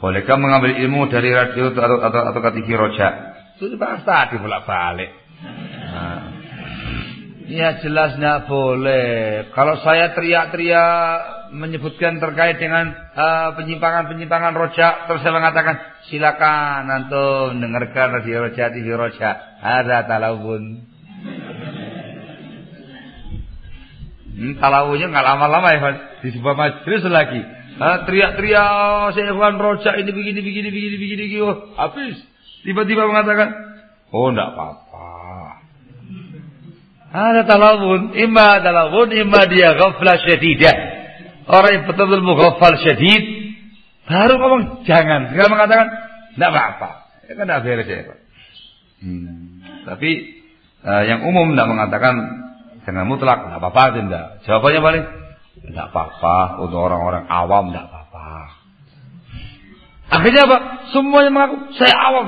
Bolehkah mengambil ilmu dari radio atau TV Roja? Itu dibahas tadi bolak-balik. Nah. Ya jelas nggak boleh. Kalau saya teriak-teriak menyebutkan terkait dengan penyimpangan-penyimpangan Roja, terus saya mengatakan silakan antum dengarkan radio Roja, TV Roja. Ada talawun. Talawunnya nggak lama-lama ya, di sebuah majelis lagi. Teriak-teriak saya Roja ini begini, oh, habis. Tiba-tiba mengatakan, oh enggak apa-apa. Ada talawun, imma dia ghaflah syadidah. Orang yang betul-betul mughaffal syadid, baru ngomong jangan. Kalau mengatakan enggak apa-apa. Ya kan enggak beres ya, Pak. Tapi yang umum enggak mengatakan jangan mutlak, enggak apa-apa tidak. Jawabannya paling enggak apa-apa untuk orang-orang awam enggak apa-apa. Akhirnya apa? Semuanya mengaku saya awam.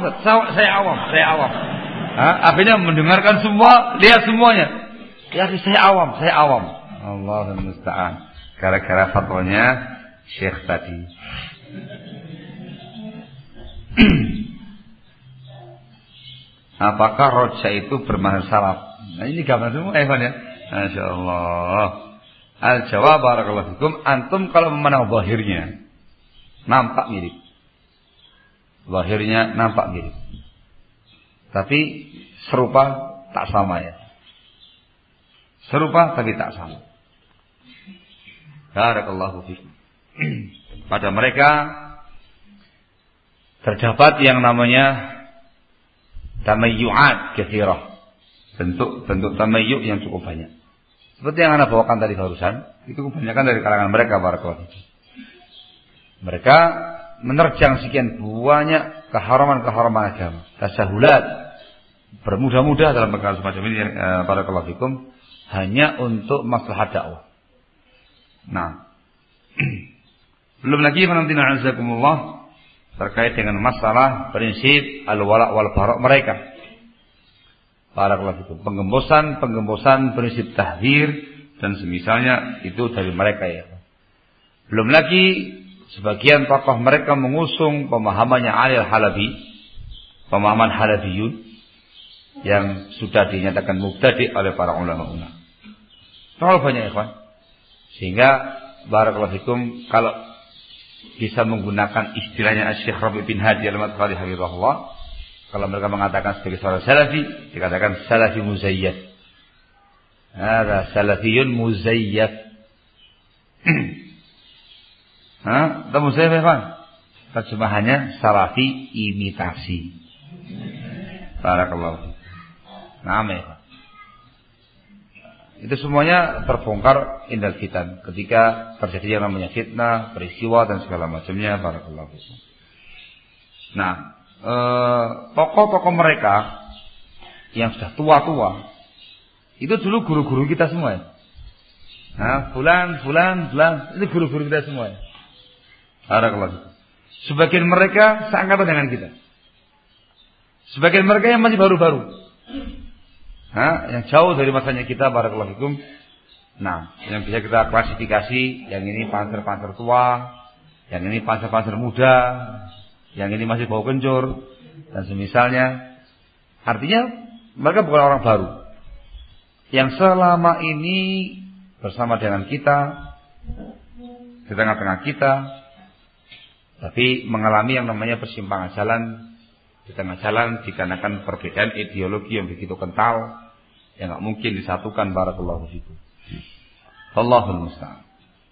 Akhirnya mendengarkan semua, lihat semuanya. Ya, saya awam. Allahul musta'an. Gara-gara fatwanya Syekh tadi. Apakah roja itu bermakna salaf? Nah, ini gambar semua ya. Masya Allah. Al-jawab barakallahu fikum. Antum kalau memandang zahirnya nampak mirip. Lahirnya nampak mirip, tapi serupa tak sama ya. Serupa tapi tak sama. Barakallahu fikum. Pada mereka terdapat yang namanya tamayyu'at katsirah. Bentuk tamayyu' yang cukup banyak. Seperti yang Anda bawakan tadi barusan, itu kebanyakan dari kalangan mereka barakallahu fikum. Mereka menerjang sekian banyak keharaman-keharaman agama, tasahulat, bermudah-mudah dalam perkara semacam ini barakallahu fikum, hanya untuk maslahat dakwah. Nah, belum lagi menantina azakumullah terkait dengan masalah prinsip al-wala' wal bara' mereka. Barakallahu fikum, penggembosan prinsip tahdzir dan semisalnya itu dari mereka ya. Belum lagi sebagian tokoh mereka mengusung pemahamannya Ali al-Halabi, pemahaman Halabiyun yang sudah dinyatakan mubtadi' oleh para ulama. Terlalu banyak ikhwan. Sehingga barakallahu fikum kalau bisa menggunakan istilahnya Syekh Rabi' bin Hadi al-Madkhali hafizahullah, kalau mereka mengatakan sebagai seorang salafi, dikatakan salafi muzayyaf. Ada salafiyun muzayyaf. Temu saya Pak. Terjemahannya salafi imitasi. Barakallahu. Na'am. Itu semuanya terbongkar indal fitan ketika terjadi yang namanya fitnah, peristiwa dan segala macamnya. Barakallahu. Nah, tokoh-tokoh mereka yang sudah tua-tua itu dulu guru-guru kita semua ya. Nah, fulan ini guru-guru kita semua ya. Barakallahu. Sebagian mereka seangkatan dengan kita. Sebagian mereka yang masih baru-baru. Yang jauh dari masanya kita barakallahu fikum. Nah, yang bisa kita klasifikasi, yang ini panser-panser tua, yang ini panser-panser muda, yang ini masih bau kencur dan semisalnya. Artinya mereka bukan orang baru. Yang selama ini bersama dengan kita, di tengah-tengah kita, tapi mengalami yang namanya persimpangan jalan di tengah jalan dikarenakan perbedaan ideologi yang begitu kental yang nggak mungkin disatukan barakallahu fikum. Allahul musta'an.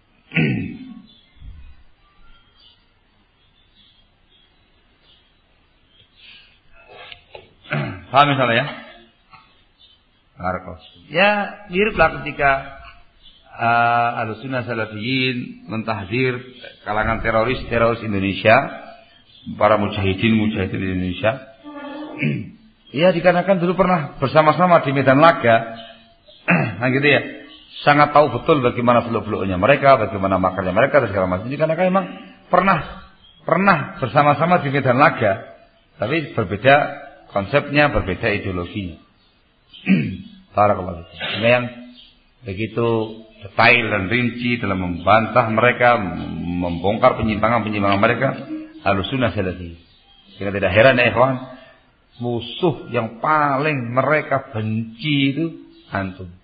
Paham misalnya ya? Barakallahu. Ya miriplah ketika Ahlussunnah Salafiyin mentahdzir kalangan teroris Indonesia, para mujahidin Indonesia. Ya dikarenakan dulu pernah bersama-sama di medan laga, nah gitu ya, sangat tahu betul bagaimana seluk-beluknya mereka, bagaimana makarnya mereka dan segala macam. Dikarenakan memang pernah bersama-sama di medan laga, tapi berbeda konsepnya, berbeda ideologinya. Barakallahu. Yang begitu detail dan rinci dalam membantah mereka, membongkar penyimpangan mereka, Ahlussunnah Salafiyyin. Jika tidak heran ya ikhwan, musuh yang paling mereka benci itu antum.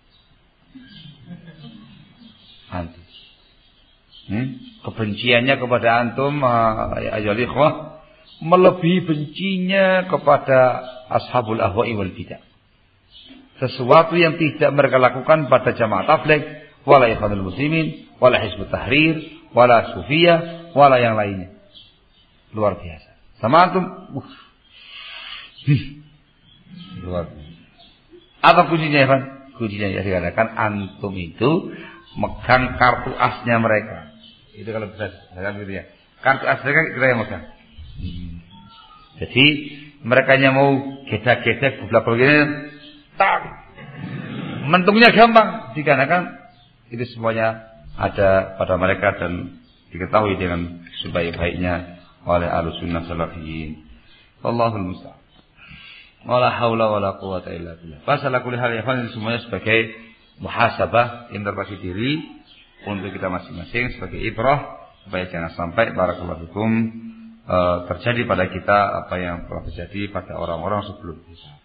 Antum. Kebenciannya kepada antum ya ikhwah melebihi bencinya kepada ashabul ahwa'i wal bidah. Sesuatu yang tidak mereka lakukan pada jamaah tabligh, wala ikhwanul muslimin, wala hizbut tahrir, wala sufiyah, wala yang lainnya. Luar biasa. Sama antum, luar biasa. Apa kuncinya ya, Pak? Kuncinya ya dikatakan antum itu megang kartu asnya mereka. Itu kalau bisa dikatakan gitu ya. Kartu as mereka kita yang megang. Jadi mereka yang mau gedek-gedek bublak-bublak ini, tak, mentungnya gampang dikarenakan itu semuanya ada pada mereka dan diketahui dengan sebaik-baiknya oleh Ahlussunnah Salafiyyin. Wallahul musta'an. Wala haula wala quwwata illa billah. Masalah kulli hal ini semuanya sebagai muhasabah, introspeksi diri untuk kita masing-masing sebagai ibrah supaya jangan sampai barakallahu fikum terjadi pada kita apa yang telah terjadi pada orang-orang sebelum kita.